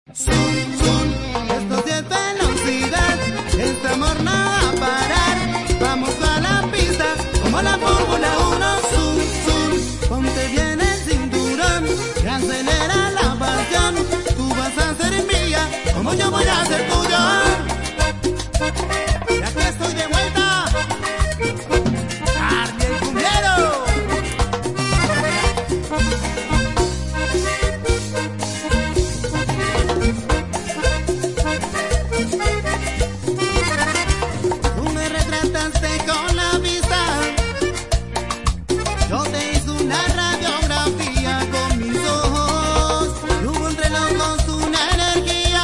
Zum, esto sí es velocidad, este amor no va a parar. Vamos a la pista, como la Fórmula 1. Ponte bien el cinturón, que acelera la pasión. Tú vas a ser mía, como yo voy a ser tuyo. Y aquí estoy de vuelta, Arby el cumbiero. Tú me retrataste con la vista, yo te hice una radiografía con mis ojos, y hubo entre los dos una energía.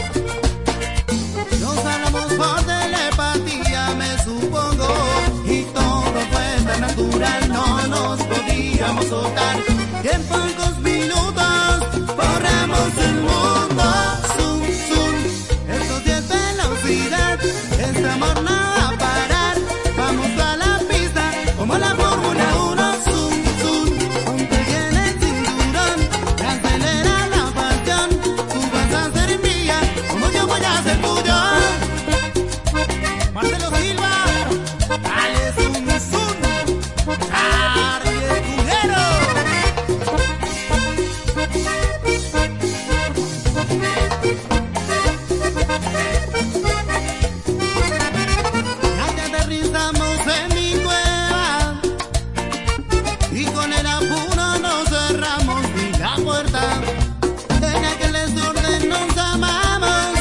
Nos hablamos por telepatía, me supongo, y todo fue tan natural, no nos podíamos soltar. Y en pocos minutos borramos el mundo. Zum, esto sí es velocidad, este amor no va a parar. Vamos a la pista, como la Fórmula 1. Ponte bien el cinturón, que acelera la pasión. Tú vas a ser mía, como yo voy a ser tuyo. Marcelo Silva, dale zum, Arby el cumbiero. Ya aterrizamos en mi cueva, y con el apuro nos cerramos ni la puerta. En aquel desorden nos amamos,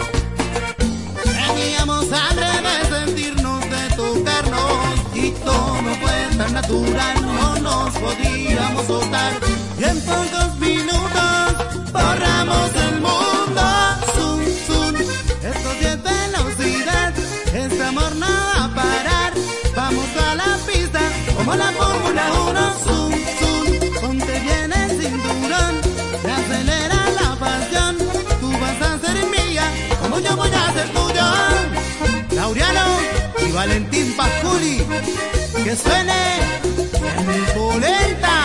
teníamos hambre de sentirnos, de tocarnos, y todo fue tan natural, no nos podíamos soltar. Y en pocos minutos borramos el mundo. Zum, esto sí es velocidad, este amor no va a parar. Vamos a la pista, como la Fórmula 1. Zum, ponte bien el cinturón, que acelera la pasión. Tú vas a ser mía, como yo voy a ser tuyo. Laureano y Valentín Pasculi, que suene en polenta.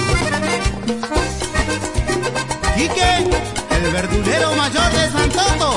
Quique, el verdulero mayor de Santoto.